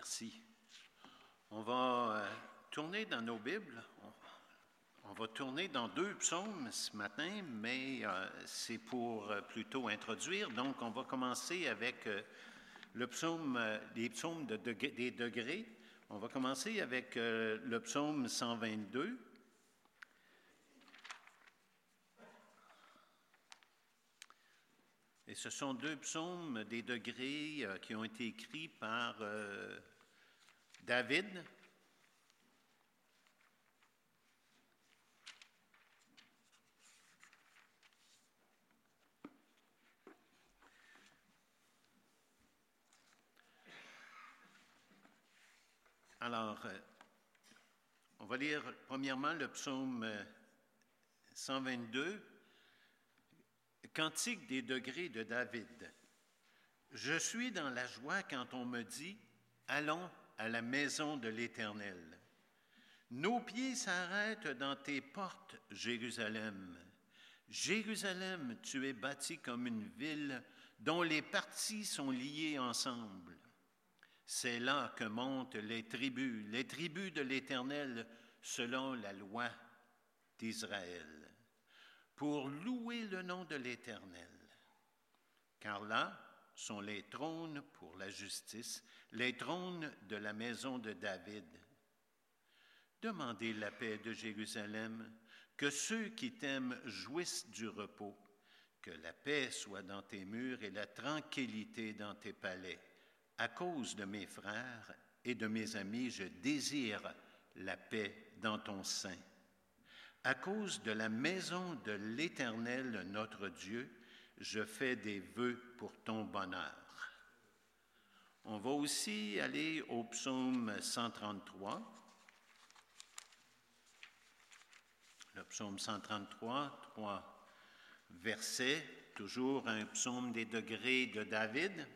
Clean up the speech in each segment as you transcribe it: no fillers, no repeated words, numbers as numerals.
Merci. On va tourner dans nos Bibles. On va tourner dans 2 psaumes ce matin, mais c'est pour plutôt introduire. Donc, on va commencer avec les psaumes des degrés. On va commencer avec le psaume 122. Et ce sont 2 psaumes des degrés qui ont été écrits par David. Alors, on va lire premièrement le psaume 122. Cantique des degrés de David. Je suis dans la joie quand on me dit « Allons à la maison de l'Éternel ». Nos pieds s'arrêtent dans tes portes, Jérusalem. Jérusalem, tu es bâtie comme une ville dont les parties sont liées ensemble. C'est là que montent les tribus de l'Éternel selon la loi d'Israël, pour louer le nom de l'Éternel. Car là sont les trônes pour la justice, les trônes de la maison de David. Demandez la paix de Jérusalem, que ceux qui t'aiment jouissent du repos, que la paix soit dans tes murs et la tranquillité dans tes palais. À cause de mes frères et de mes amis, je désire la paix dans ton sein. À cause de la maison de l'Éternel, notre Dieu, je fais des vœux pour ton bonheur. On va aussi aller au psaume 133. Le psaume 133, 3 versets, toujours un psaume des degrés de David.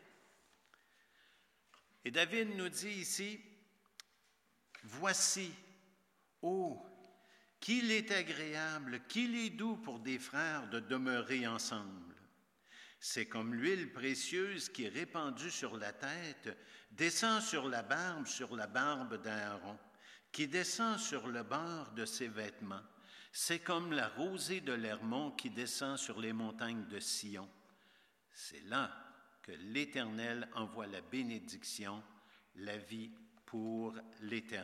Et David nous dit ici, « Voici, ô qu'il est agréable, qu'il est doux pour des frères de demeurer ensemble. C'est comme l'huile précieuse qui est répandue sur la tête, descend sur la barbe d'Aaron, qui descend sur le bord de ses vêtements. C'est comme la rosée de l'Hermon qui descend sur les montagnes de Sion. C'est là que l'Éternel envoie la bénédiction, la vie pour l'éternité. »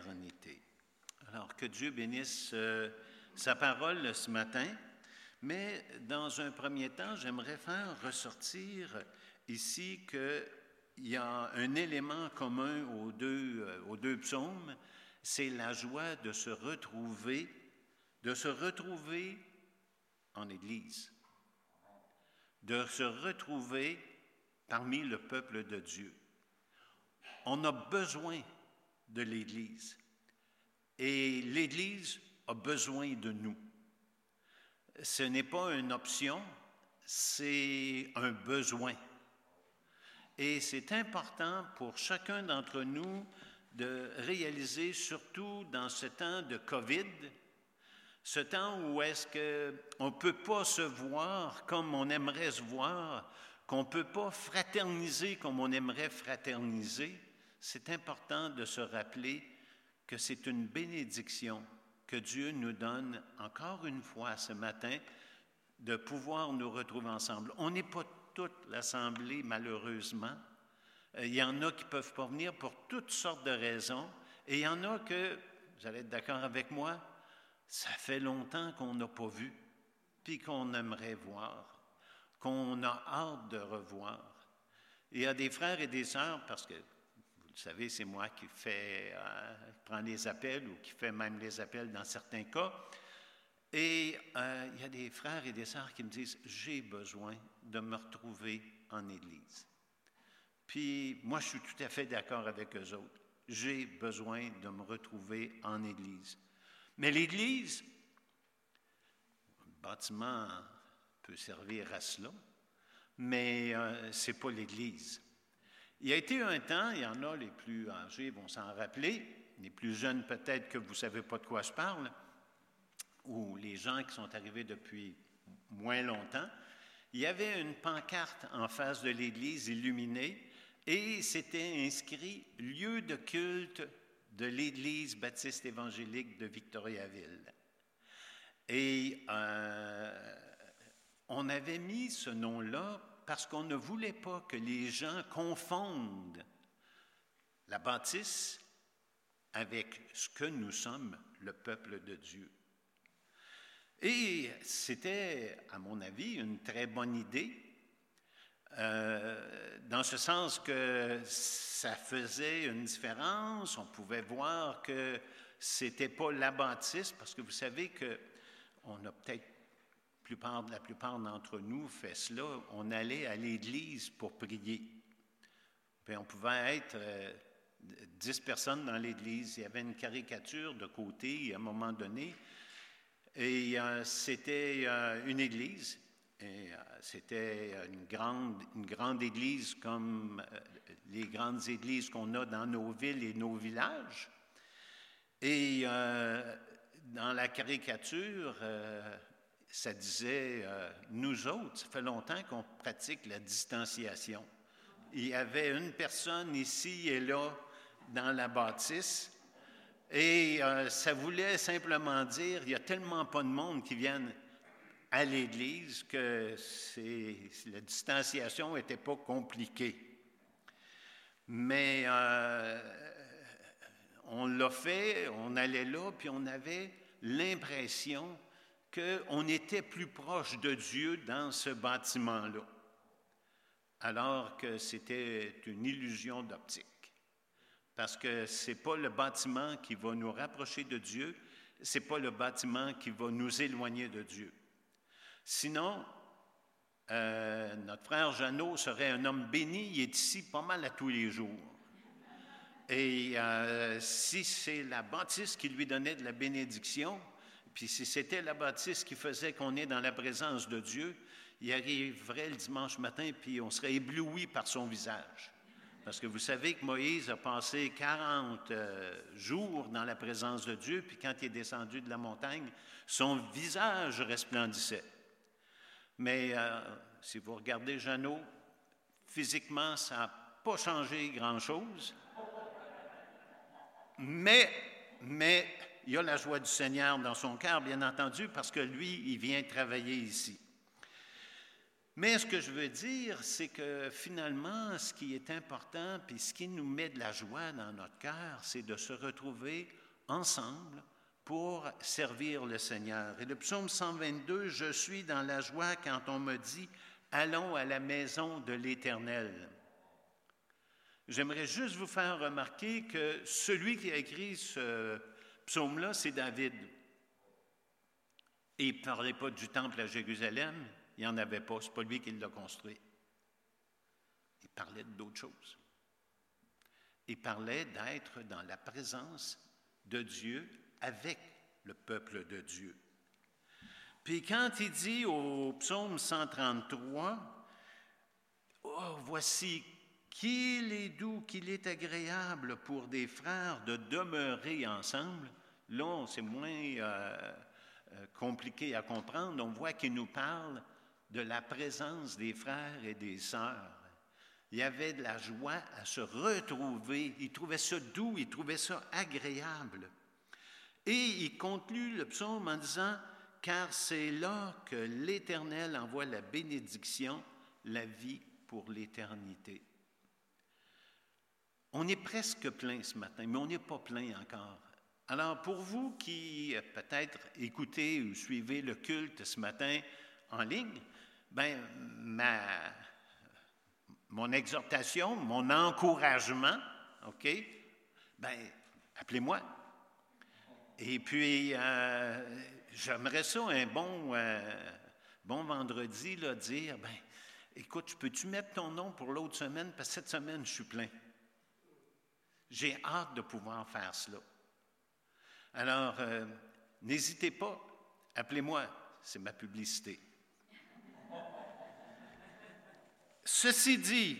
Alors, que Dieu bénisse sa parole ce matin, mais dans un premier temps, j'aimerais faire ressortir ici qu'il y a un élément commun aux deux psaumes, c'est la joie de se retrouver en Église, de se retrouver parmi le peuple de Dieu. On a besoin de l'Église. Et l'Église a besoin de nous. Ce n'est pas une option, c'est un besoin. Et c'est important pour chacun d'entre nous de réaliser, surtout dans ce temps de COVID, ce temps où est-ce qu'on ne peut pas se voir comme on aimerait se voir, qu'on ne peut pas fraterniser comme on aimerait fraterniser, c'est important de se rappeler que c'est une bénédiction que Dieu nous donne encore une fois ce matin de pouvoir nous retrouver ensemble. On n'est pas toute l'Assemblée, malheureusement. Il y en a qui ne peuvent pas venir pour toutes sortes de raisons. Et il y en a que, vous allez être d'accord avec moi, ça fait longtemps qu'on n'a pas vu, puis qu'on aimerait voir, qu'on a hâte de revoir. Il y a des frères et des sœurs, parce que vous savez, c'est moi qui prends les appels ou qui fais même les appels dans certains cas. Et il y a des frères et des sœurs qui me disent « J'ai besoin de me retrouver en Église. » Puis moi, je suis tout à fait d'accord avec eux autres. J'ai besoin de me retrouver en Église. Mais l'Église, le bâtiment peut servir à cela, mais ce n'est pas l'Église. Il y a été un temps, il y en a les plus âgés vont s'en rappeler, les plus jeunes peut-être que vous ne savez pas de quoi je parle, ou les gens qui sont arrivés depuis moins longtemps, il y avait une pancarte en face de l'église illuminée et c'était inscrit « Lieu de culte de l'Église baptiste évangélique de Victoriaville ». Et on avait mis ce nom-là parce qu'on ne voulait pas que les gens confondent la bâtisse avec ce que nous sommes, le peuple de Dieu. Et c'était, à mon avis, une très bonne idée, dans ce sens que ça faisait une différence. On pouvait voir que c'était pas la bâtisse, parce que vous savez qu'on a peut-être, la plupart d'entre nous fait cela, on allait à l'église pour prier. Puis on pouvait être 10 personnes dans l'église. Il y avait une caricature de côté à un moment donné, et c'était une église. Et c'était une grande église comme les grandes églises qu'on a dans nos villes et nos villages. Et dans la caricature, ça disait « Nous autres, ça fait longtemps qu'on pratique la distanciation. » Il y avait une personne ici et là dans la bâtisse, et ça voulait simplement dire il n'y a tellement pas de monde qui viennent à l'Église que la distanciation n'était pas compliquée. Mais on l'a fait, on allait là, puis on avait l'impression qu'on était plus proche de Dieu dans ce bâtiment-là, alors que c'était une illusion d'optique. Parce que ce n'est pas le bâtiment qui va nous rapprocher de Dieu, ce n'est pas le bâtiment qui va nous éloigner de Dieu. Sinon, notre frère Jeannot serait un homme béni, il est ici pas mal à tous les jours. Et si c'est la bâtisse qui lui donnait de la bénédiction, puis si c'était la bâtisse qui faisait qu'on est dans la présence de Dieu, il arriverait le dimanche matin, puis on serait ébloui par son visage. Parce que vous savez que Moïse a passé 40 jours dans la présence de Dieu, puis quand il est descendu de la montagne, son visage resplendissait. Mais si vous regardez Jeannot, physiquement, ça n'a pas changé grand-chose. Mais il y a la joie du Seigneur dans son cœur, bien entendu, parce que lui, il vient travailler ici. Mais ce que je veux dire, c'est que finalement, ce qui est important, puis ce qui nous met de la joie dans notre cœur, c'est de se retrouver ensemble pour servir le Seigneur. Et le psaume 122, « Je suis dans la joie quand on me dit, allons à la maison de l'Éternel. » J'aimerais juste vous faire remarquer que celui qui a écrit ce psaume-là, c'est David. Et il ne parlait pas du temple à Jérusalem, il n'y en avait pas, ce n'est pas lui qui l'a construit. Il parlait d'autres choses. Il parlait d'être dans la présence de Dieu avec le peuple de Dieu. Puis quand il dit au psaume 133, « Oh, voici qu'il est doux, qu'il est agréable pour des frères de demeurer ensemble. » Là, c'est moins compliqué à comprendre. On voit qu'il nous parle de la présence des frères et des sœurs. Il y avait de la joie à se retrouver. Il trouvait ça doux, il trouvait ça agréable. Et il conclut le psaume en disant « Car c'est là que l'Éternel envoie la bénédiction, la vie pour l'éternité. » On est presque plein ce matin, mais on n'est pas plein encore. Alors, pour vous qui peut-être écoutez ou suivez le culte ce matin en ligne, mon exhortation, mon encouragement, OK, appelez-moi. Et puis, j'aimerais ça un bon vendredi, là, dire, écoute, peux-tu mettre ton nom pour l'autre semaine, parce que cette semaine, je suis plein. J'ai hâte de pouvoir faire cela. Alors, n'hésitez pas, appelez-moi, c'est ma publicité. Ceci dit,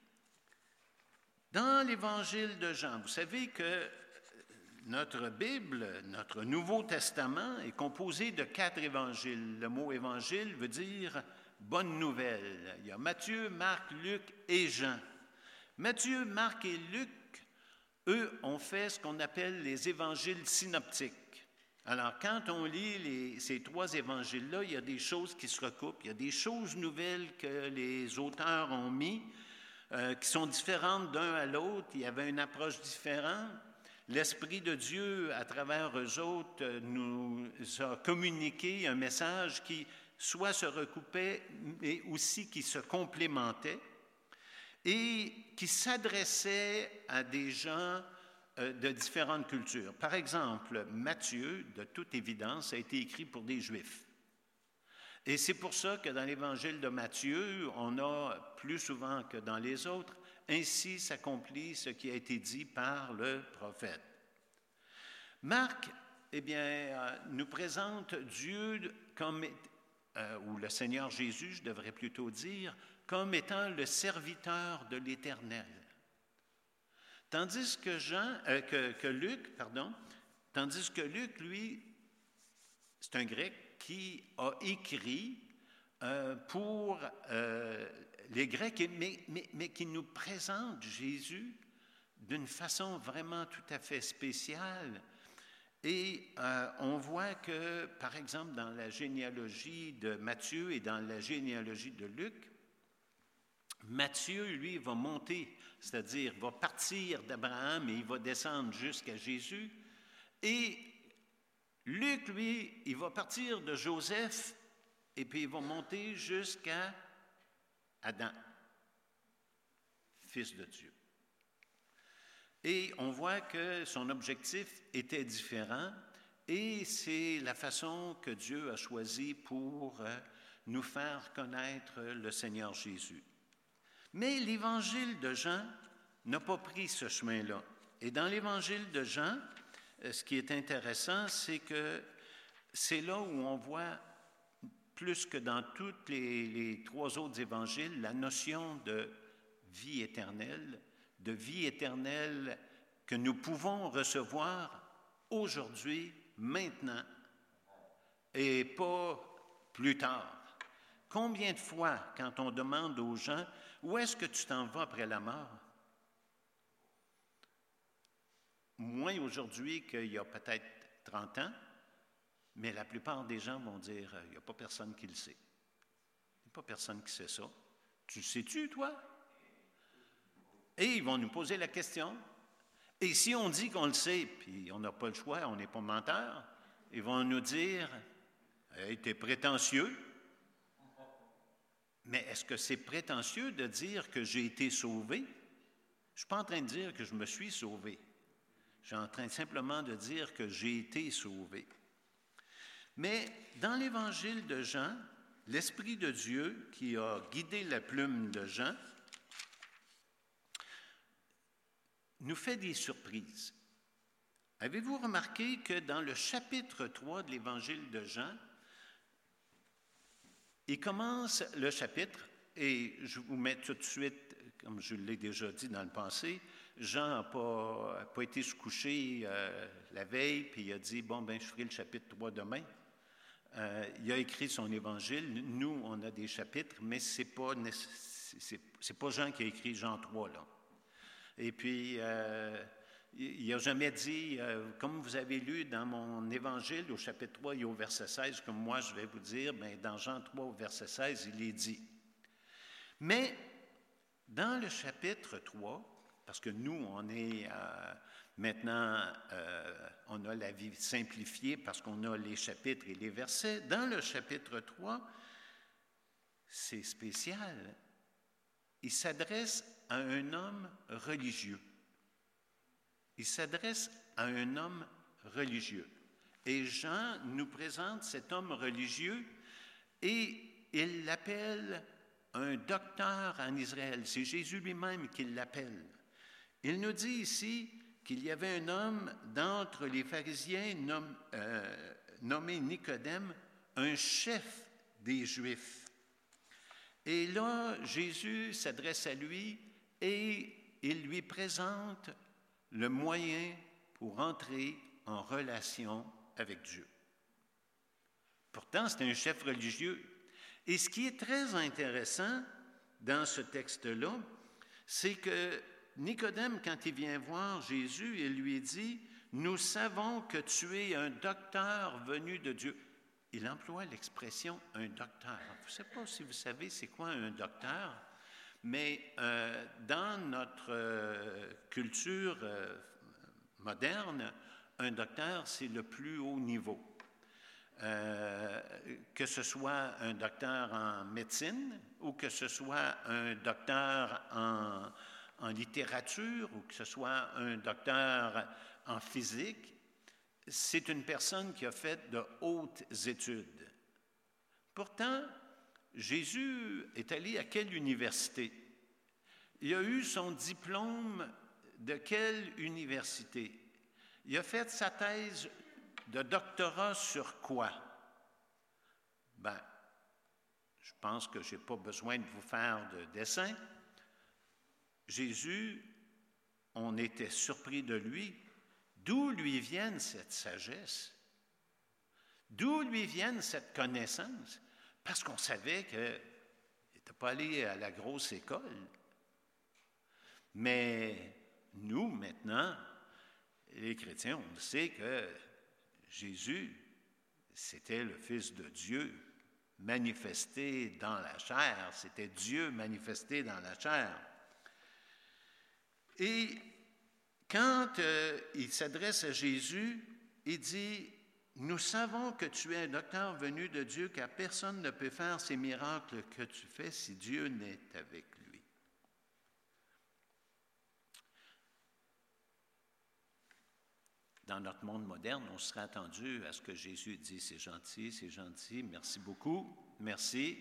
dans l'Évangile de Jean, vous savez que notre Bible, notre Nouveau Testament est composé de 4 évangiles. Le mot évangile veut dire bonne nouvelle. Il y a Matthieu, Marc, Luc et Jean. Matthieu, Marc et Luc, eux, ont fait ce qu'on appelle les évangiles synoptiques. Alors, quand on lit ces trois évangiles-là, il y a des choses qui se recoupent, il y a des choses nouvelles que les auteurs ont mis, qui sont différentes d'un à l'autre. Il y avait une approche différente. L'Esprit de Dieu, à travers eux autres, nous a communiqué un message qui soit se recoupait, mais aussi qui se complémentait et qui s'adressait à des gens de différentes cultures. Par exemple, Matthieu, de toute évidence, a été écrit pour des Juifs. Et c'est pour ça que dans l'Évangile de Matthieu, on a plus souvent que dans les autres, ainsi s'accomplit ce qui a été dit par le prophète. Marc, nous présente Dieu comme, ou le Seigneur Jésus, je devrais plutôt dire, comme étant le serviteur de l'Éternel. Tandis que Luc, lui, c'est un grec qui a écrit pour les Grecs, mais qui nous présente Jésus d'une façon vraiment tout à fait spéciale. Et on voit que, par exemple, dans la généalogie de Matthieu et dans la généalogie de Luc, Matthieu, lui, va monter, c'est-à-dire va partir d'Abraham et il va descendre jusqu'à Jésus. Et Luc, lui, il va partir de Joseph et puis il va monter jusqu'à Adam, fils de Dieu. Et on voit que son objectif était différent et c'est la façon que Dieu a choisie pour nous faire connaître le Seigneur Jésus. Mais l'Évangile de Jean n'a pas pris ce chemin-là. Et dans l'Évangile de Jean, ce qui est intéressant, c'est que c'est là où on voit, plus que dans tous les trois autres évangiles, la notion de vie éternelle que nous pouvons recevoir aujourd'hui, maintenant, et pas plus tard. Combien de fois, quand on demande aux gens, où est-ce que tu t'en vas après la mort? Moins aujourd'hui qu'il y a peut-être 30 ans, mais la plupart des gens vont dire, il n'y a pas personne qui le sait. Il n'y a pas personne qui sait ça. Tu le sais-tu, toi? Et ils vont nous poser la question. Et si on dit qu'on le sait, puis on n'a pas le choix, on n'est pas menteur, ils vont nous dire, hey, t'es prétentieux. Mais est-ce que c'est prétentieux de dire que j'ai été sauvé? Je ne suis pas en train de dire que je me suis sauvé. Je suis en train simplement de dire que j'ai été sauvé. Mais dans l'Évangile de Jean, l'Esprit de Dieu qui a guidé la plume de Jean nous fait des surprises. Avez-vous remarqué que dans le chapitre 3 de l'Évangile de Jean, il commence le chapitre, et je vous mets tout de suite, comme je l'ai déjà dit dans le passé, Jean n'a pas été se coucher la veille, puis il a dit, je ferai le chapitre 3 demain. Il a écrit son évangile. Nous, on a des chapitres, mais c'est pas Jean qui a écrit Jean 3, là. Et puis, il n'a jamais dit, comme vous avez lu dans mon évangile, au chapitre 3 et au verset 16, comme moi je vais vous dire, dans Jean 3 au verset 16, il est dit. Mais dans le chapitre 3, parce que nous, on est maintenant, on a la vie simplifiée parce qu'on a les chapitres et les versets. Dans le chapitre 3, c'est spécial. Il s'adresse à un homme religieux. Il s'adresse à un homme religieux. Et Jean nous présente cet homme religieux et il l'appelle un docteur en Israël. C'est Jésus lui-même qui l'appelle. Il nous dit ici qu'il y avait un homme d'entre les pharisiens nommé Nicodème, un chef des Juifs. Et là, Jésus s'adresse à lui et il lui présente le moyen pour entrer en relation avec Dieu. Pourtant, c'est un chef religieux. Et ce qui est très intéressant dans ce texte-là, c'est que Nicodème, quand il vient voir Jésus, il lui dit, « Nous savons que tu es un docteur venu de Dieu. » Il emploie l'expression « un docteur ». Je ne sais pas si vous savez c'est quoi un docteur, mais dans notre culture moderne, un docteur, c'est le plus haut niveau. Que ce soit un docteur en médecine ou que ce soit un docteur en littérature ou que ce soit un docteur en physique, c'est une personne qui a fait de hautes études. Pourtant, Jésus est allé à quelle université? Il a eu son diplôme de quelle université? Il a fait sa thèse de doctorat sur quoi? Ben, je pense que je n'ai pas besoin de vous faire de dessin. Jésus, on était surpris de lui. D'où lui vienne cette sagesse? D'où lui vienne cette connaissance? Parce qu'on savait qu'il n'était pas allé à la grosse école. Mais nous, maintenant, les chrétiens, on sait que Jésus, c'était le Fils de Dieu manifesté dans la chair. C'était Dieu manifesté dans la chair. Et quand il s'adresse à Jésus, il dit, « Nous savons que tu es un docteur venu de Dieu, car personne ne peut faire ces miracles que tu fais si Dieu n'est avec lui. » Dans notre monde moderne, on serait attendu à ce que Jésus dise, c'est gentil, merci beaucoup, merci.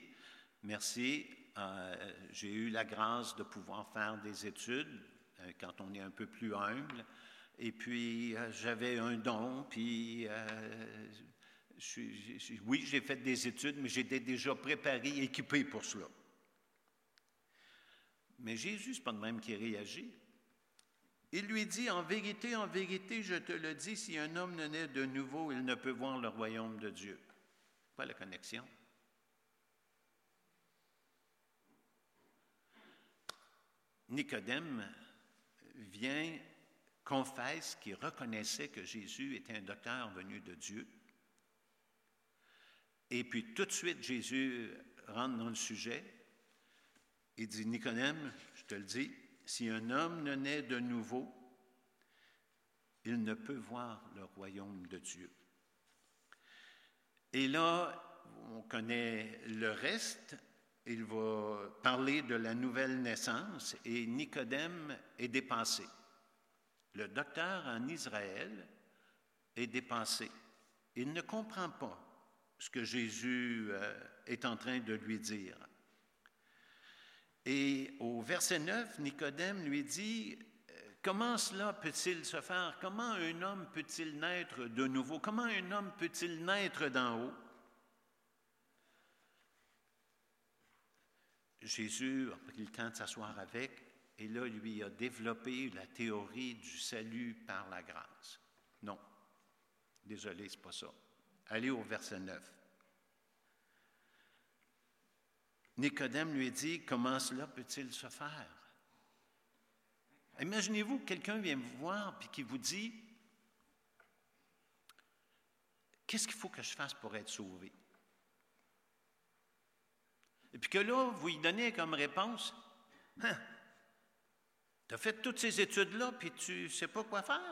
J'ai eu la grâce de pouvoir faire des études quand on est un peu plus humble. Et puis, j'avais un don, puis oui, j'ai fait des études, mais j'étais déjà préparé, équipé pour cela. Mais Jésus, ce n'est pas de même qui réagit. Il lui dit, en vérité, je te le dis, si un homme ne naît de nouveau, il ne peut voir le royaume de Dieu. Pas la connexion. Nicodème vient, confesse qu'il reconnaissait que Jésus était un docteur venu de Dieu. Et puis tout de suite, Jésus rentre dans le sujet. Il dit, Nicodème, je te le dis, si un homme ne naît de nouveau, il ne peut voir le royaume de Dieu. Et là, on connaît le reste. Il va parler de la nouvelle naissance et Nicodème est dépassé. Le docteur en Israël est dépassé. Il ne comprend pas ce que Jésus est en train de lui dire. Et au verset 9, Nicodème lui dit, « Comment cela peut-il se faire? Comment un homme peut-il naître de nouveau? Comment un homme peut-il naître d'en haut? » Jésus a pris le temps de s'asseoir avec, et là, lui a développé la théorie du salut par la grâce. Non, désolé, ce n'est pas ça. Allez au verset 9. Nicodème lui dit, « Comment cela peut-il se faire? » Imaginez-vous que quelqu'un vient vous voir et qui vous dit, « Qu'est-ce qu'il faut que je fasse pour être sauvé? » Et puis que là, vous lui donnez comme réponse, « Tu as fait toutes ces études-là, puis tu ne sais pas quoi faire? »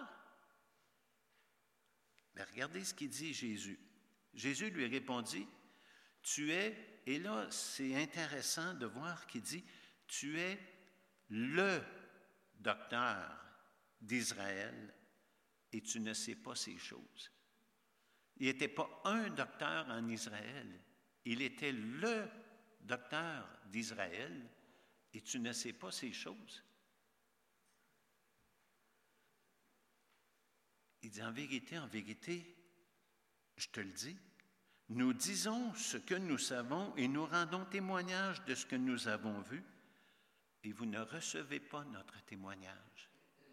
Mais regardez ce qu'il dit Jésus. Jésus lui répondit, « Tu es, et là c'est intéressant de voir qu'il dit, « Tu es le docteur d'Israël et tu ne sais pas ces choses. » Il n'était pas un docteur en Israël, il était le docteur d'Israël et tu ne sais pas ces choses. Il dit, en vérité, je te le dis, nous disons ce que nous savons et nous rendons témoignage de ce que nous avons vu, et vous ne recevez pas notre témoignage.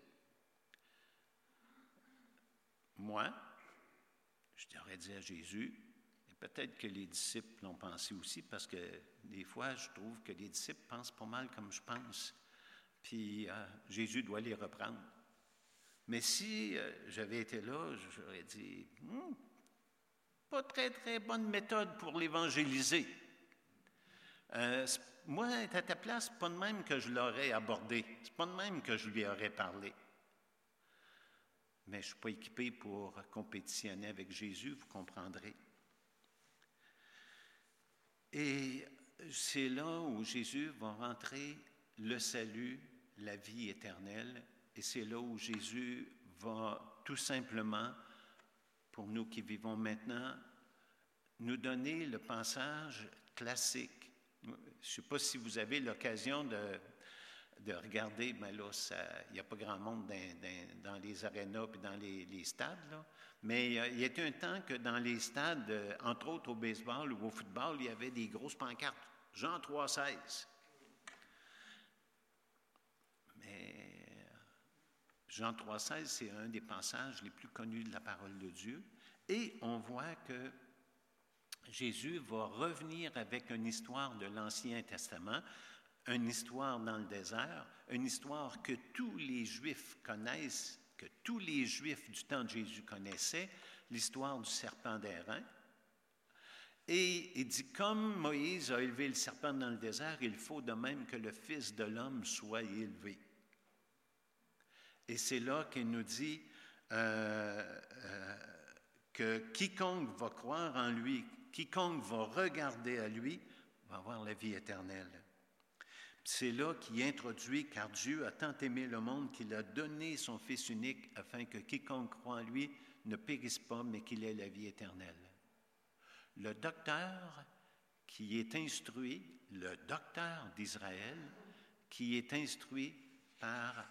Moi, je t'aurais dit à Jésus, et peut-être que les disciples l'ont pensé aussi, parce que des fois, je trouve que les disciples pensent pas mal comme je pense. Puis Jésus doit les reprendre. Mais si j'avais été là, j'aurais dit, pas très, très bonne méthode pour l'évangéliser. Moi, à ta place, c'est pas de même que je l'aurais abordé. C'est pas de même que je lui aurais parlé. Mais je ne suis pas équipé pour compétitionner avec Jésus, vous comprendrez. Et c'est là où Jésus va rentrer le salut, la vie éternelle. Et c'est là où Jésus va tout simplement, pour nous qui vivons maintenant, nous donner le passage classique. Je ne sais pas si vous avez l'occasion de regarder, mais là, il n'y a pas grand monde dans les arénas et dans les stades, là. Mais il y a eu un temps que dans les stades, entre autres au baseball ou au football, il y avait des grosses pancartes. Jean 3,16. Mais Jean 3,16, c'est un des passages les plus connus de la parole de Dieu. Et on voit que Jésus va revenir avec une histoire de l'Ancien Testament, une histoire dans le désert, une histoire que tous les Juifs connaissent, que tous les Juifs du temps de Jésus connaissaient, l'histoire du serpent d'airain. Et il dit, comme Moïse a élevé le serpent dans le désert, il faut de même que le Fils de l'homme soit élevé. Et c'est là qu'il nous dit que quiconque va croire en lui, quiconque va regarder à lui, va avoir la vie éternelle. C'est là qu'il introduit, car Dieu a tant aimé le monde qu'il a donné son Fils unique afin que quiconque croit en lui ne périsse pas, mais qu'il ait la vie éternelle. Le docteur qui est instruit, le docteur d'Israël, qui est instruit par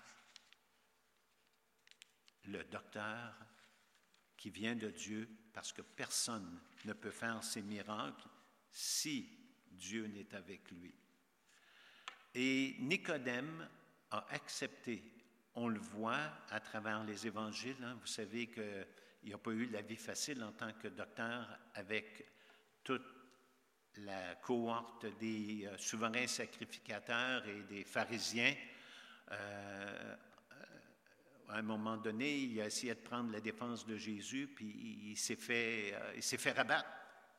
le docteur qui vient de Dieu, parce que personne ne peut faire ces miracles si Dieu n'est avec lui. Et Nicodème a accepté. On le voit à travers les évangiles. Vous savez qu'il n'a pas eu la vie facile en tant que docteur avec toute la cohorte des souverains sacrificateurs et des pharisiens. À un moment donné, il a essayé de prendre la défense de Jésus, puis il s'est fait rabattre.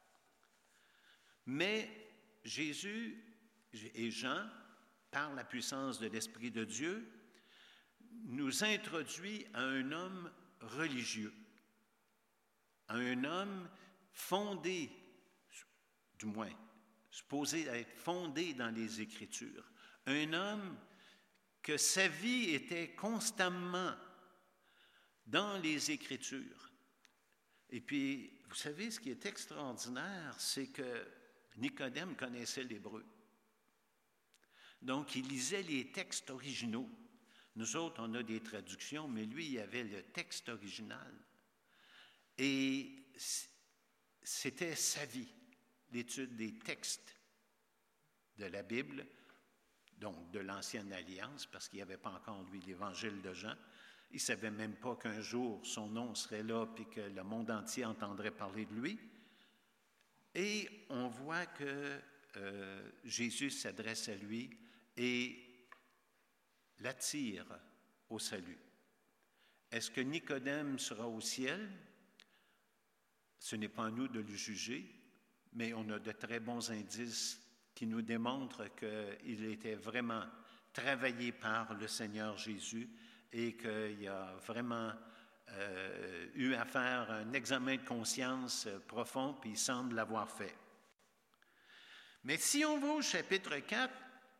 Mais Jésus et Jean, par la puissance de l'Esprit de Dieu, nous introduit à un homme religieux, à un homme fondé, du moins, supposé être fondé dans les Écritures, un homme que sa vie était constamment dans les Écritures. Et puis, vous savez, ce qui est extraordinaire, c'est que Nicodème connaissait l'hébreu. Donc, il lisait les textes originaux. Nous autres, on a des traductions, mais lui, il avait le texte original. Et c'était sa vie, l'étude des textes de la Bible, donc de l'Ancienne Alliance, parce qu'il n'y avait pas encore, lui, l'Évangile de Jean. Il ne savait même pas qu'un jour, son nom serait là, puis que le monde entier entendrait parler de lui. Et on voit que Jésus s'adresse à lui et l'attire au salut. Est-ce que Nicodème sera au ciel? Ce n'est pas à nous de le juger, mais on a de très bons indices qui nous démontrent qu'il était vraiment travaillé par le Seigneur Jésus et qu'il a vraiment eu à faire un examen de conscience profond, puis il semble l'avoir fait. Mais si on va au chapitre 4,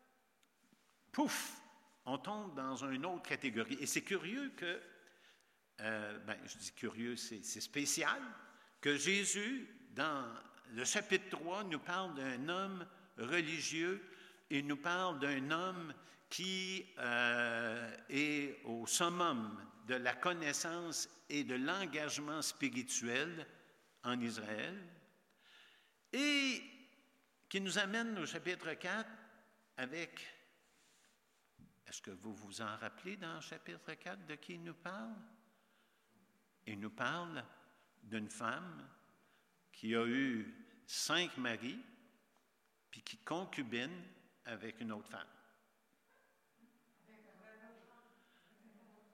pouf, on tombe dans une autre catégorie. Et c'est curieux que, je dis curieux, c'est spécial, que Jésus, dans le chapitre 3, nous parle d'un homme religieux et nous parle d'un homme qui est au summum de la connaissance et de l'engagement spirituel en Israël, et qui nous amène au chapitre 4 avec, est-ce que vous vous en rappelez dans le chapitre 4 de qui il nous parle? Il nous parle d'une femme qui a eu 5 maris, puis qui concubine avec une autre femme.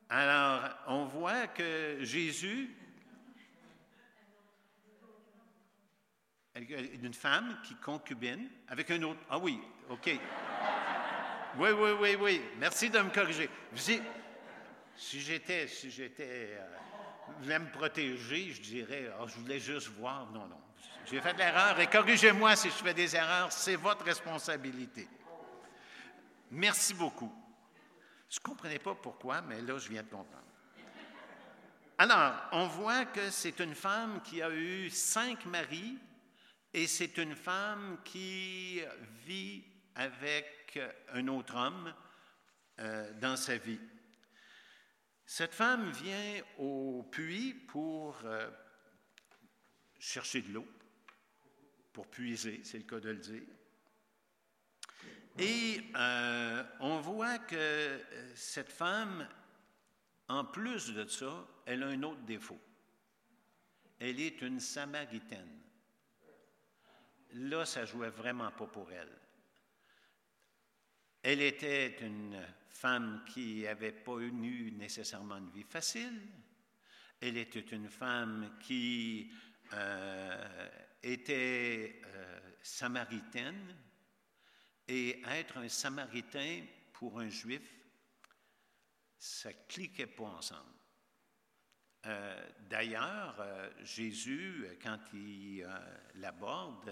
Alors, on voit que Jésus, une femme qui concubine avec un autre. Ah oui, OK. Oui. Merci de me corriger. Si j'étais voulais me protéger, je dirais, je voulais juste voir. Non. J'ai fait de l'erreur et corrigez-moi si je fais des erreurs, c'est votre responsabilité. Merci beaucoup. Je ne comprenais pas pourquoi, mais là, je viens de comprendre. Alors, on voit que c'est une femme qui a eu 5 maris et c'est une femme qui vit avec un autre homme dans sa vie. Cette femme vient au puits pour chercher de l'eau, pour puiser, c'est le cas de le dire. Et on voit que cette femme, en plus de ça, elle a un autre défaut. Elle est une Samaritaine. Là, ça ne jouait vraiment pas pour elle. Elle était une femme qui n'avait pas eu nécessairement une vie facile. Elle était une femme qui était samaritaine. Et être un Samaritain pour un Juif, ça ne cliquait pas ensemble. D'ailleurs, Jésus, quand il l'aborde,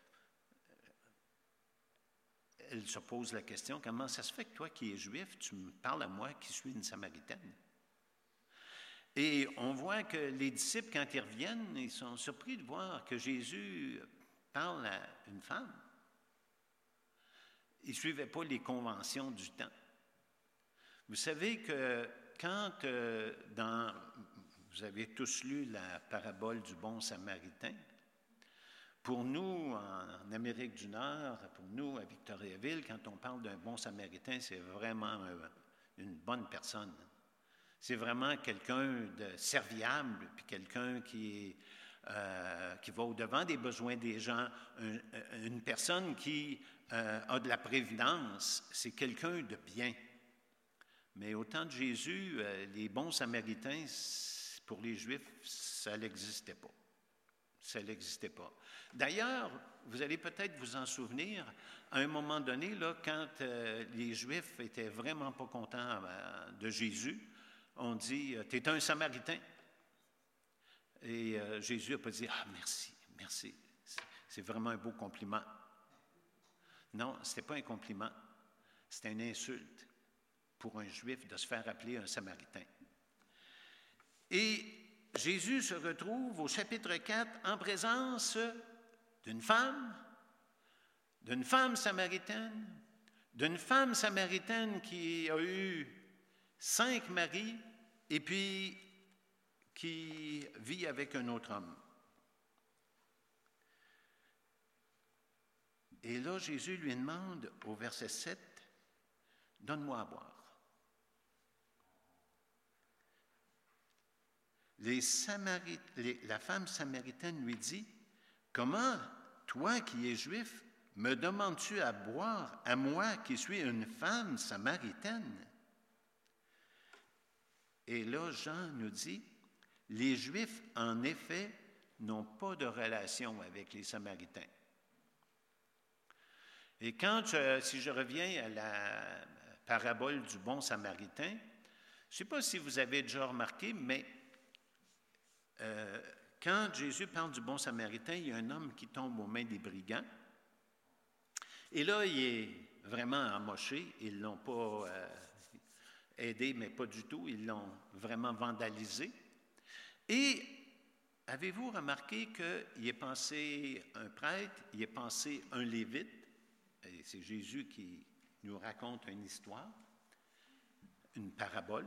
elle se pose la question, comment ça se fait que toi qui es Juif, tu me parles à moi qui suis une Samaritaine? Et on voit que les disciples, quand ils reviennent, ils sont surpris de voir que Jésus parle à une femme. Ils ne suivaient pas les conventions du temps. Vous savez que quand vous avez tous lu la parabole du bon Samaritain, pour nous, en Amérique du Nord, pour nous, à Victoriaville, quand on parle d'un bon Samaritain, c'est vraiment une bonne personne. C'est vraiment quelqu'un de serviable, puis quelqu'un qui va au-devant des besoins des gens, une personne qui a de la prévidence, c'est quelqu'un de bien. Mais au temps de Jésus, les bons Samaritains, pour les Juifs, ça n'existait pas. Ça n'existait pas. D'ailleurs, vous allez peut-être vous en souvenir, à un moment donné, là, quand les Juifs étaient vraiment pas contents de Jésus, on dit « T'es un Samaritain ». Et Jésus n'a pas dit « Ah, merci, c'est vraiment un beau compliment ». Non, ce n'était pas un compliment, c'était une insulte pour un Juif de se faire appeler un Samaritain. Et Jésus se retrouve au chapitre 4 en présence d'une femme samaritaine, qui a eu 5 maris et puis qui vit avec un autre homme. Et là, Jésus lui demande au verset 7, « Donne-moi à boire. » La femme samaritaine lui dit, « Comment, toi qui es juif, me demandes-tu à boire, à moi qui suis une femme samaritaine? » Et là, Jean nous dit, « Les Juifs, en effet, n'ont pas de relation avec les Samaritains. » Et si je reviens à la parabole du bon Samaritain, je ne sais pas si vous avez déjà remarqué, mais quand Jésus parle du bon Samaritain, il y a un homme qui tombe aux mains des brigands. Et là, il est vraiment amoché. Ils ne l'ont pas aidé, mais pas du tout. Ils l'ont vraiment vandalisé. Et avez-vous remarqué qu'il est passé un prêtre, il est passé un lévite, et c'est Jésus qui nous raconte une histoire, une parabole.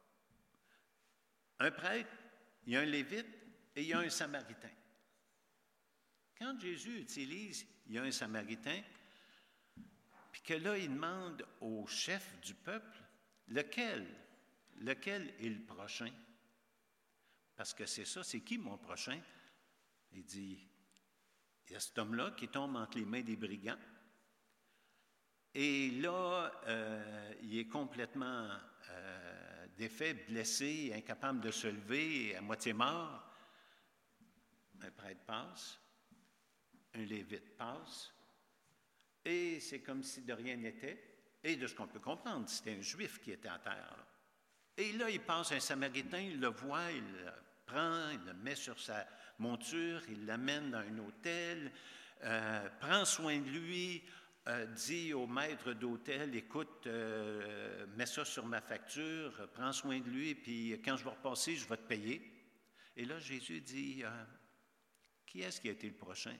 Un prêtre, il y a un lévite et il y a un samaritain. Quand Jésus utilise « il y a un samaritain », puis que là, il demande au chef du peuple, lequel est le prochain? Parce que c'est ça, c'est qui mon prochain? Il dit, il y a cet homme-là qui tombe entre les mains des brigands. Et là, il est complètement défait, blessé, incapable de se lever, à moitié mort. Un prêtre passe, un lévite passe, et c'est comme si de rien n'était. Et de ce qu'on peut comprendre, c'était un juif qui était à terre, là. Et là, il passe un Samaritain, il le voit, il le prend, il le met sur sa monture, il l'amène dans un hôtel, prend soin de lui, dit au maître d'hôtel, écoute, mets ça sur ma facture, prends soin de lui, puis quand je vais repasser, je vais te payer. Et là, Jésus dit, qui est-ce qui a été le prochain?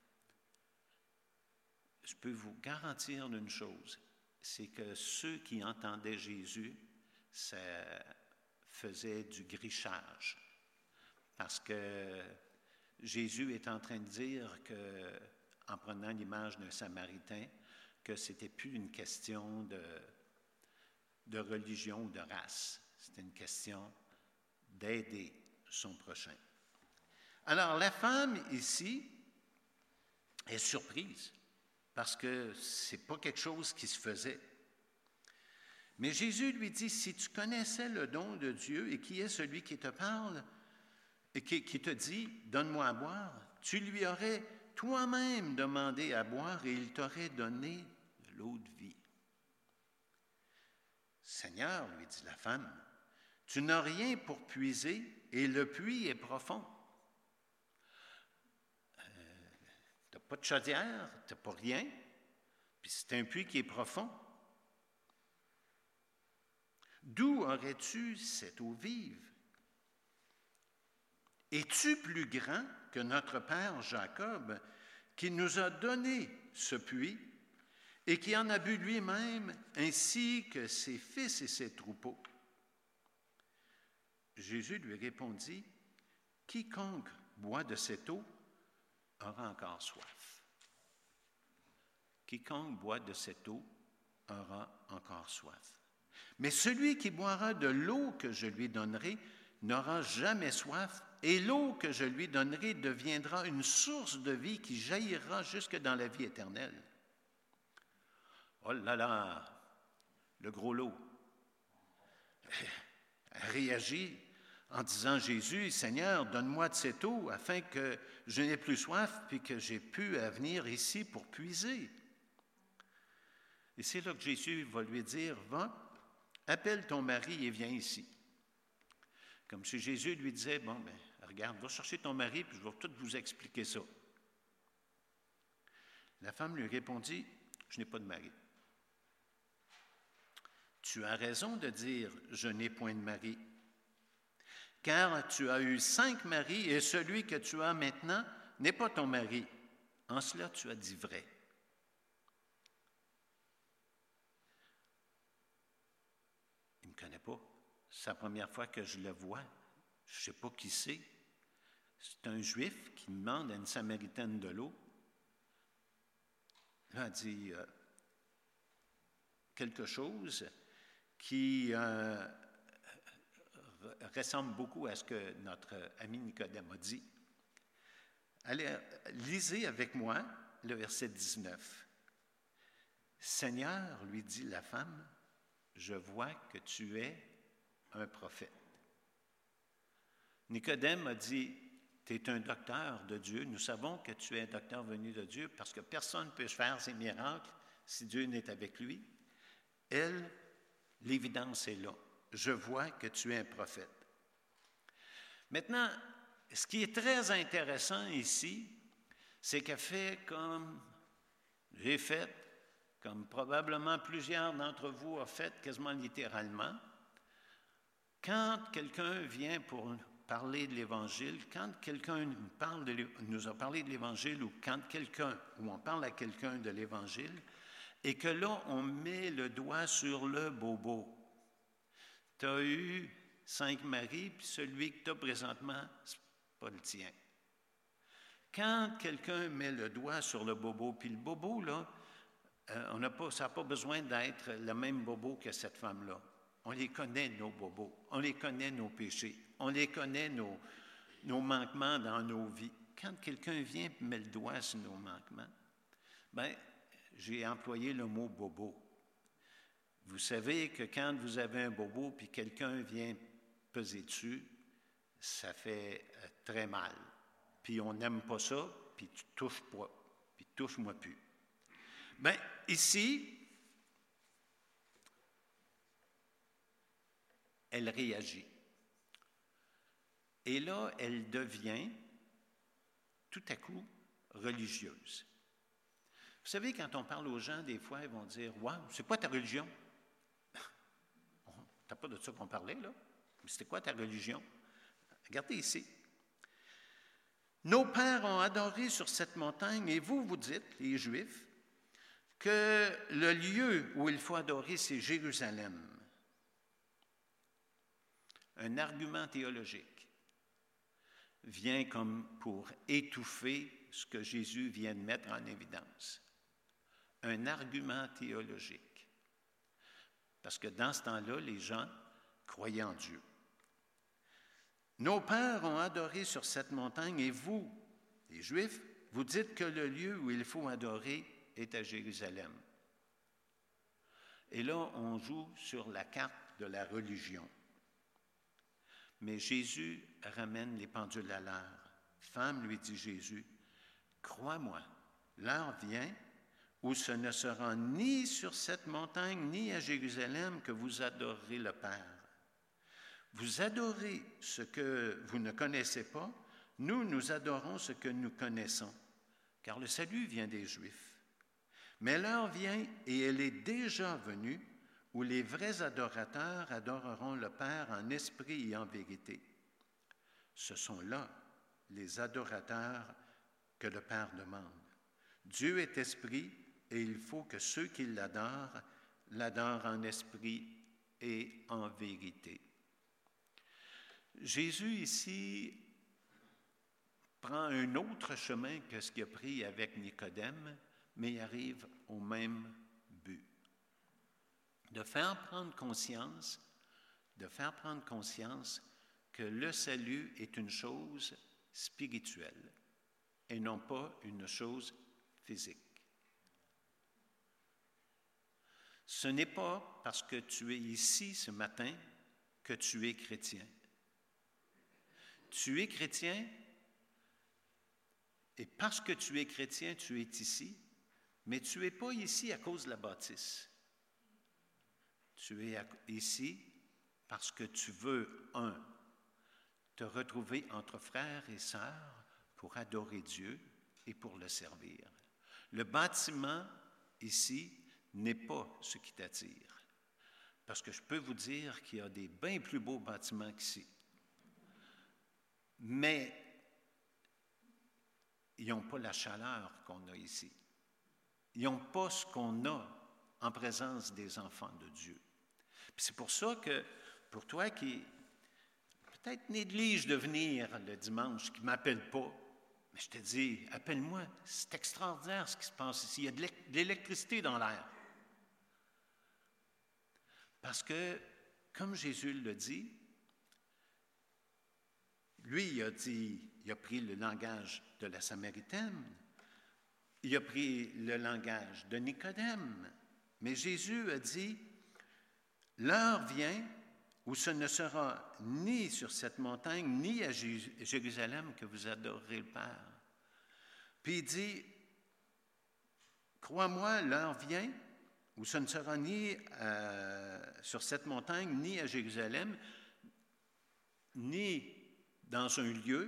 Je peux vous garantir d'une chose, c'est que ceux qui entendaient Jésus, ça faisait du grichage. Parce que Jésus est en train de dire que, en prenant l'image d'un Samaritain, que ce n'était plus une question de religion ou de race. C'était une question d'aider son prochain. Alors, la femme ici est surprise parce que ce n'est pas quelque chose qui se faisait. Mais Jésus lui dit, si tu connaissais le don de Dieu et qui est celui qui te parle et qui te dit, donne-moi à boire, tu lui aurais toi-même demandé à boire et il t'aurait donné de l'eau de vie. Seigneur, lui dit la femme, tu n'as rien pour puiser et le puits est profond. Tu n'as pas de chaudière, tu n'as pas rien, puis c'est un puits qui est profond. D'où aurais-tu cette eau vive? Es-tu plus grand que notre père Jacob, qui nous a donné ce puits et qui en a bu lui-même, ainsi que ses fils et ses troupeaux? Jésus lui répondit, quiconque boit de cette eau aura encore soif. Quiconque boit de cette eau aura encore soif. Mais celui qui boira de l'eau que je lui donnerai n'aura jamais soif, et l'eau que je lui donnerai deviendra une source de vie qui jaillira jusque dans la vie éternelle. Oh là là, le gros lot. Elle réagit en disant, Jésus, Seigneur, donne-moi de cette eau afin que je n'ai plus soif puis que j'ai pu venir ici pour puiser. Et c'est là que Jésus va lui dire, va, appelle ton mari et viens ici. Comme si Jésus lui disait, bon, ben, regarde, va chercher ton mari, puis je vais tout vous expliquer ça. La femme lui répondit, je n'ai pas de mari. Tu as raison de dire, je n'ai point de mari, car tu as eu 5 maris et celui que tu as maintenant n'est pas ton mari. En cela, tu as dit vrai. Il ne me connaît pas. C'est la première fois que je le vois. Je ne sais pas qui c'est. C'est un Juif qui demande à une Samaritaine de l'eau. Là, elle dit quelque chose qui ressemble beaucoup à ce que notre ami Nicodème a dit. Allez, lisez avec moi le verset 19. Seigneur, lui dit la femme, je vois que tu es un prophète. Nicodème a dit, tu es un docteur de Dieu. Nous savons que tu es un docteur venu de Dieu parce que personne ne peut faire ces miracles si Dieu n'est avec lui. Elle, l'évidence est là. Je vois que tu es un prophète. Maintenant, ce qui est très intéressant ici, c'est qu'elle fait comme j'ai fait, comme probablement plusieurs d'entre vous ont fait quasiment littéralement. Quand quelqu'un vient pour parler de l'Évangile, quand quelqu'un nous a parlé de l'Évangile ou on parle à quelqu'un de l'Évangile, et que là, on met le doigt sur le bobo. Tu as eu 5 maris, puis celui que tu as présentement, c'est pas le tien. Quand quelqu'un met le doigt sur le bobo, puis le bobo, là, ça n'a pas besoin d'être le même bobo que cette femme-là. On les connaît, nos bobos. On les connaît, nos péchés. On les connaît, nos manquements dans nos vies. Quand quelqu'un vient et met le doigt sur nos manquements, bien, j'ai employé le mot bobo. Vous savez que quand vous avez un bobo puis quelqu'un vient peser dessus, ça fait très mal. Puis on n'aime pas ça, puis tu touches pas, puis touche-moi plus. Bien, ici, elle réagit. Et là, elle devient, tout à coup, religieuse. Vous savez, quand on parle aux gens, des fois, ils vont dire « Wow, c'est quoi ta religion? » T'as pas de ça qu'on parlait, là? Mais c'était quoi ta religion? Regardez ici. Nos pères ont adoré sur cette montagne, et vous, vous dites, les Juifs, que le lieu où il faut adorer, c'est Jérusalem. Un argument théologique vient comme pour étouffer ce que Jésus vient de mettre en évidence. Un argument théologique. Parce que dans ce temps-là, les gens croyaient en Dieu. Nos pères ont adoré sur cette montagne et vous, les Juifs, vous dites que le lieu où il faut adorer est à Jérusalem. Et là, on joue sur la carte de la religion. Mais Jésus ramène les pendules à l'heure. Femme, lui dit Jésus, crois-moi, l'heure vient où ce ne sera ni sur cette montagne ni à Jérusalem que vous adorerez le Père. Vous adorez ce que vous ne connaissez pas, nous adorons ce que nous connaissons, car le salut vient des Juifs. Mais l'heure vient, et elle est déjà venue, où les vrais adorateurs adoreront le Père en esprit et en vérité. Ce sont là les adorateurs que le Père demande. Dieu est esprit, et il faut que ceux qui l'adorent en esprit et en vérité. Jésus ici prend un autre chemin que ce qu'il a pris avec Nicodème, mais il arrive au même but. De faire prendre conscience que le salut est une chose spirituelle et non pas une chose physique. Ce n'est pas parce que tu es ici ce matin que tu es chrétien. Tu es chrétien et parce que tu es chrétien, tu es ici, mais tu n'es pas ici à cause de la bâtisse. Tu es ici parce que tu veux, te retrouver entre frères et sœurs pour adorer Dieu et pour le servir. Le bâtiment ici n'est pas ce qui t'attire. Parce que je peux vous dire qu'il y a des bien plus beaux bâtiments qu'ici. Mais ils n'ont pas la chaleur qu'on a ici. Ils n'ont pas ce qu'on a en présence des enfants de Dieu. Puis c'est pour ça que, pour toi qui peut-être néglige de venir le dimanche, qui ne m'appelle pas, mais je te dis, appelle-moi, c'est extraordinaire ce qui se passe ici. Il y a de l'électricité dans l'air. Parce que, comme Jésus le dit, lui, il a pris le langage de la Samaritaine, il a pris le langage de Nicodème, mais Jésus a dit, l'heure vient où ce ne sera ni sur cette montagne, ni à Jérusalem que vous adorerez le Père. Puis il dit, crois-moi, l'heure vient où ce ne sera ni sur cette montagne, ni à Jérusalem, ni dans un lieu.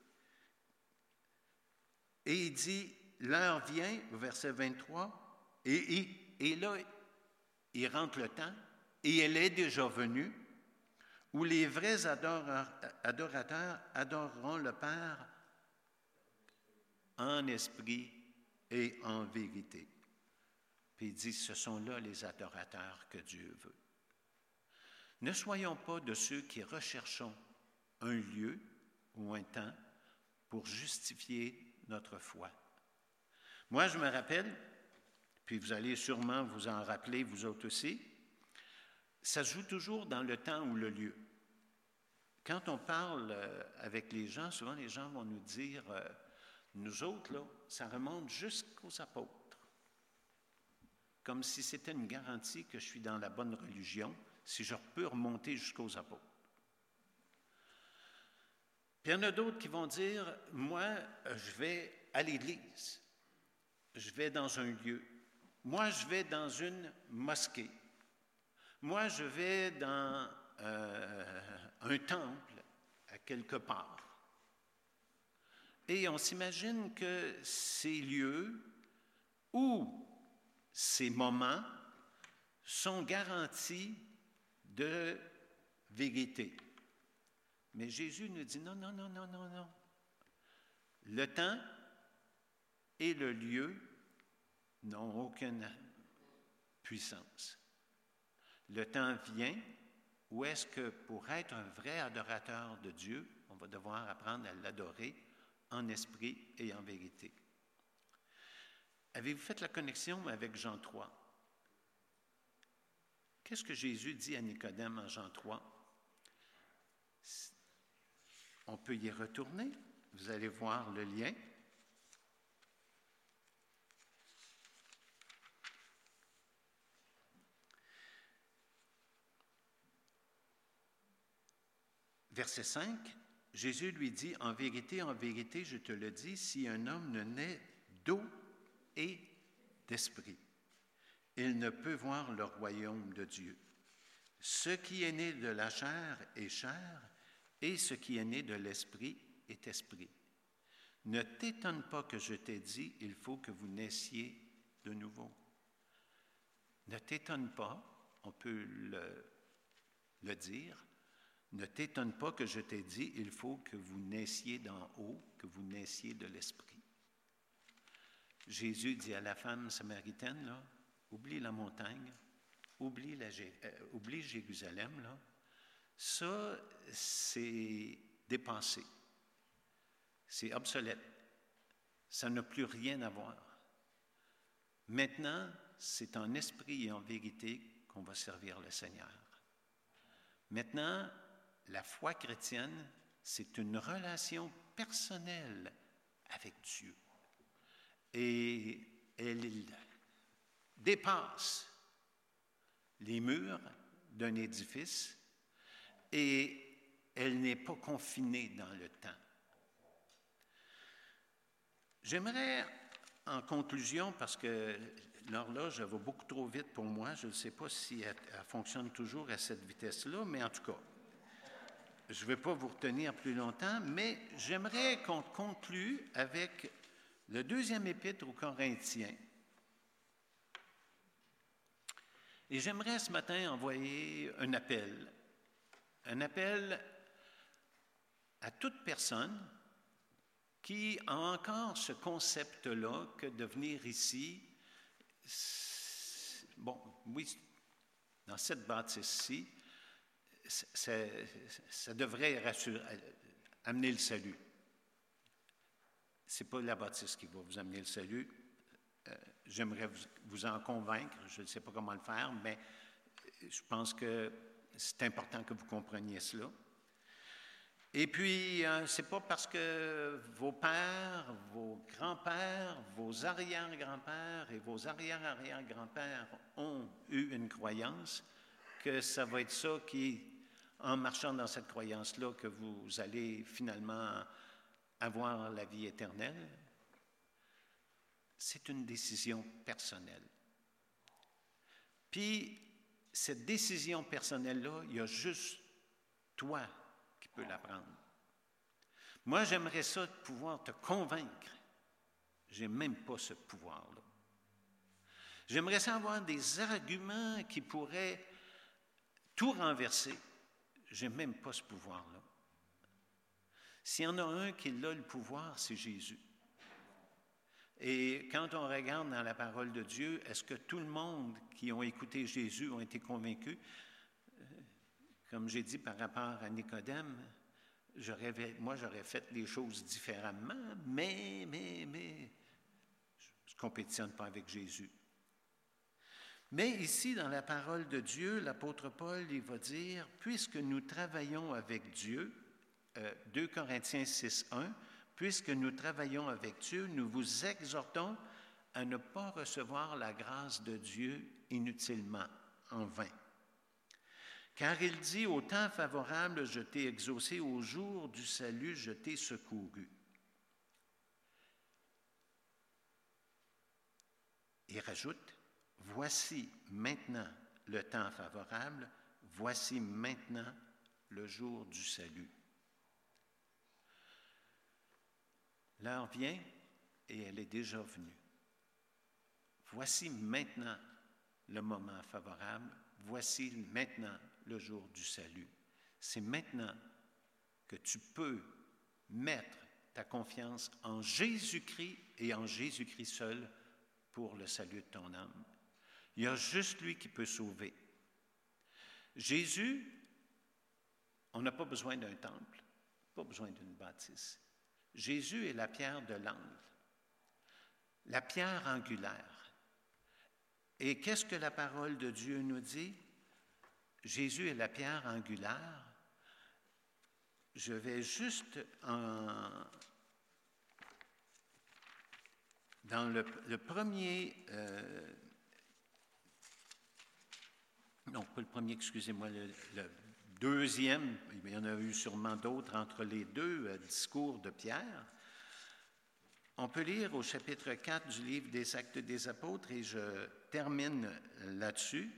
Et il dit, l'heure vient, au verset 23, et là, il rentre le temps, et elle est déjà venue, où les vrais adorateurs adoreront le Père en esprit et en vérité. Puis il dit, ce sont là les adorateurs que Dieu veut. Ne soyons pas de ceux qui recherchons un lieu ou un temps pour justifier notre foi. Moi, je me rappelle, puis vous allez sûrement vous en rappeler, vous autres aussi, ça se joue toujours dans le temps ou le lieu. Quand on parle avec les gens, souvent les gens vont nous dire, nous autres, là, ça remonte jusqu'aux apôtres. comme si c'était une garantie que je suis dans la bonne religion, si je peux remonter jusqu'aux apôtres. Puis il y en a d'autres qui vont dire, moi, je vais à l'église, je vais dans un lieu, moi, je vais dans une mosquée, moi, je vais dans un temple à quelque part. Et on s'imagine que ces lieux ou ces moments sont garantis de vérité. Mais Jésus nous dit non, non, non, non, non, non. Le temps et le lieu n'ont aucune puissance. Le temps vient où est-ce que pour être un vrai adorateur de Dieu, on va devoir apprendre à l'adorer en esprit et en vérité. Avez-vous fait la connexion avec Jean 3? Qu'est-ce que Jésus dit à Nicodème en Jean 3? On peut y retourner. Vous allez voir le lien. Verset 5, Jésus lui dit, en vérité, je te le dis, si un homme ne naît d'eau et d'esprit, il ne peut voir le royaume de Dieu. Ce qui est né de la chair est chair, et ce qui est né de l'esprit est esprit. Ne t'étonne pas que je t'ai dit, il faut que vous naissiez de nouveau. Ne t'étonne pas, on peut le dire, ne t'étonne pas que je t'ai dit, il faut que vous naissiez d'en haut, que vous naissiez de l'esprit. Jésus dit à la femme samaritaine, là, oublie la montagne, oublie Jérusalem, là. Ça, c'est dépassé. C'est obsolète. Ça n'a plus rien à voir. Maintenant, c'est en esprit et en vérité qu'on va servir le Seigneur. Maintenant, la foi chrétienne, c'est une relation personnelle avec Dieu. Et elle dépasse les murs d'un édifice et elle n'est pas confinée dans le temps. J'aimerais, en conclusion, parce que l'horloge va beaucoup trop vite pour moi, je ne sais pas si elle fonctionne toujours à cette vitesse-là, mais en tout cas, je ne vais pas vous retenir plus longtemps, mais j'aimerais qu'on conclue avec le deuxième épître aux Corinthiens. Et j'aimerais ce matin envoyer un appel à toute personne qui a encore ce concept-là que de venir ici, bon, oui, dans cette bâtisse-ci, ça devrait amener le salut. Ce n'est pas la bâtisse qui va vous amener le salut. J'aimerais vous en convaincre, je ne sais pas comment le faire, mais je pense que c'est important que vous compreniez cela. Et puis, ce n'est pas parce que vos pères, vos grands-pères, vos arrière-grands-pères et vos arrière-arrière-grands-pères ont eu une croyance que ça va être ça qui, en marchant dans cette croyance-là, que vous allez finalement avoir la vie éternelle. C'est une décision personnelle. Puis, cette décision personnelle-là, il y a juste toi qui peux la prendre. Moi, j'aimerais ça de pouvoir te convaincre. Je n'ai même pas ce pouvoir-là. J'aimerais ça avoir des arguments qui pourraient tout renverser. Je n'ai même pas ce pouvoir-là. S'il y en a un qui a le pouvoir, c'est Jésus. Et quand on regarde dans la parole de Dieu, est-ce que tout le monde qui ont écouté Jésus ont été convaincus? Comme j'ai dit par rapport à Nicodème, moi j'aurais fait les choses différemment, mais je ne compétitionne pas avec Jésus. Mais ici, dans la parole de Dieu, l'apôtre Paul, il va dire, puisque nous travaillons avec Dieu, 2 Corinthiens 6, 1, puisque nous travaillons avec Dieu, nous vous exhortons à ne pas recevoir la grâce de Dieu inutilement, en vain. Car il dit, au temps favorable, je t'ai exaucé, au jour du salut, je t'ai secouru. Il rajoute, voici maintenant le temps favorable, voici maintenant le jour du salut. L'heure vient et elle est déjà venue. Voici maintenant le moment favorable, voici maintenant le jour du salut. C'est maintenant que tu peux mettre ta confiance en Jésus-Christ et en Jésus-Christ seul pour le salut de ton âme. Il y a juste lui qui peut sauver. Jésus, on n'a pas besoin d'un temple, pas besoin d'une bâtisse. Jésus est la pierre de l'angle, la pierre angulaire. Et qu'est-ce que la parole de Dieu nous dit? Jésus est la pierre angulaire. Je vais juste dans le premier, non pas le premier, excusez-moi, le deuxième, il y en a eu sûrement d'autres entre les deux discours de Pierre. On peut lire au chapitre 4 du livre des Actes des Apôtres, et je termine là-dessus.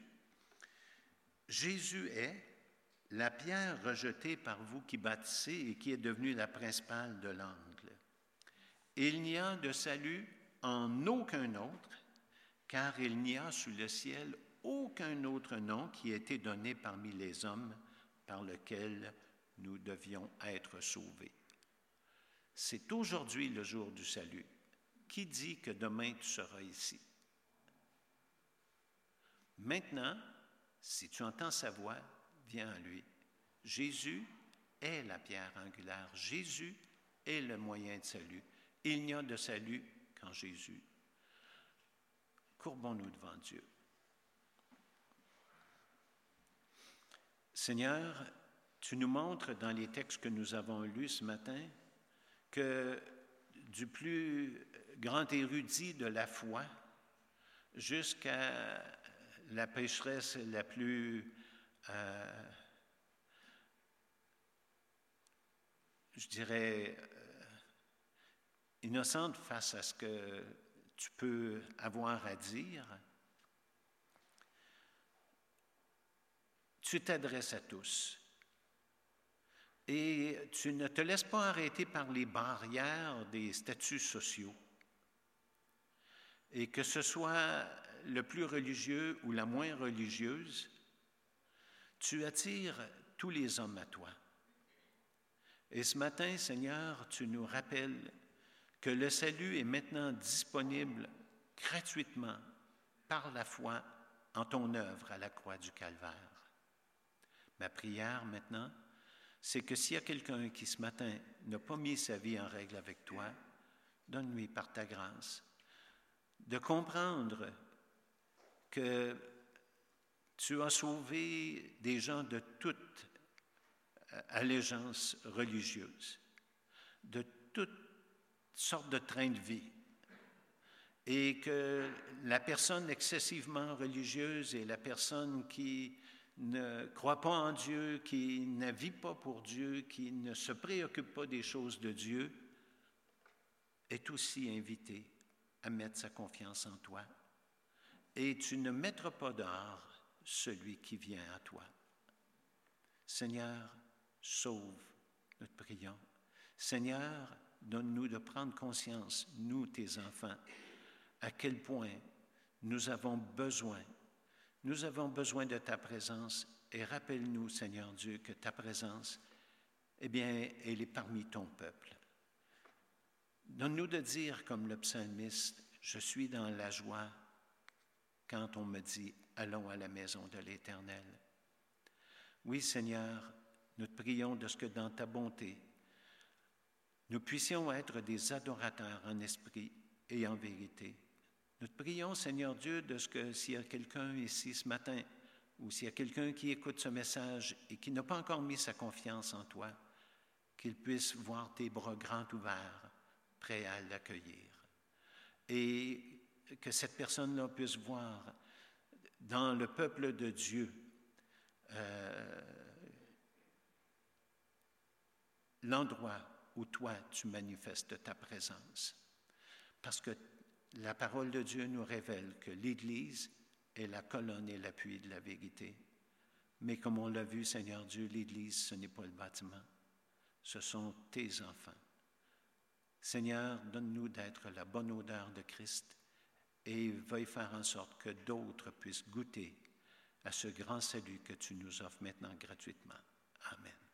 Jésus est la pierre rejetée par vous qui bâtissez et qui est devenue la principale de l'angle. Il n'y a de salut en aucun autre, car il n'y a sous le ciel aucun autre nom qui ait été donné parmi les hommes par lequel nous devions être sauvés. C'est aujourd'hui le jour du salut. Qui dit que demain tu seras ici? Maintenant, si tu entends sa voix, viens à lui. Jésus est la pierre angulaire. Jésus est le moyen de salut. Il n'y a de salut qu'en Jésus. Courbons-nous devant Dieu. Seigneur, tu nous montres dans les textes que nous avons lus ce matin que du plus grand érudit de la foi jusqu'à la pécheresse la plus, innocente face à ce que tu peux avoir à dire, tu t'adresses à tous. Et tu ne te laisses pas arrêter par les barrières des statuts sociaux. Et que ce soit le plus religieux ou la moins religieuse, tu attires tous les hommes à toi. Et ce matin, Seigneur, tu nous rappelles que le salut est maintenant disponible gratuitement par la foi en ton œuvre à la croix du Calvaire. Ma prière maintenant, c'est que s'il y a quelqu'un qui ce matin n'a pas mis sa vie en règle avec toi, donne-lui par ta grâce de comprendre que tu as sauvé des gens de toute allégeance religieuse, de toutes sortes de trains de vie, et que la personne excessivement religieuse et la personne qui ne croit pas en Dieu, qui ne vit pas pour Dieu, qui ne se préoccupe pas des choses de Dieu, est aussi invitée à mettre sa confiance en toi. Et tu ne mettras pas dehors celui qui vient à toi. Seigneur, sauve, nous te prions. Seigneur, donne-nous de prendre conscience, nous, tes enfants, à quel point nous avons besoin de ta présence, et rappelle-nous, Seigneur Dieu, que ta présence, eh bien, elle est parmi ton peuple. Donne-nous de dire, comme le psalmiste, « Je suis dans la joie quand on me dit, allons à la maison de l'Éternel. » Oui, Seigneur, nous te prions de ce que dans ta bonté, nous puissions être des adorateurs en esprit et en vérité. Nous te prions, Seigneur Dieu, de ce que s'il y a quelqu'un ici ce matin, ou s'il y a quelqu'un qui écoute ce message et qui n'a pas encore mis sa confiance en toi, qu'il puisse voir tes bras grands ouverts, prêts à l'accueillir. Et que cette personne-là puisse voir dans le peuple de Dieu l'endroit où toi, tu manifestes ta présence. Parce que la parole de Dieu nous révèle que l'Église est la colonne et l'appui de la vérité. Mais comme on l'a vu, Seigneur Dieu, l'Église, ce n'est pas le bâtiment. Ce sont tes enfants. Seigneur, donne-nous d'être la bonne odeur de Christ et veuille faire en sorte que d'autres puissent goûter à ce grand salut que tu nous offres maintenant gratuitement. Amen.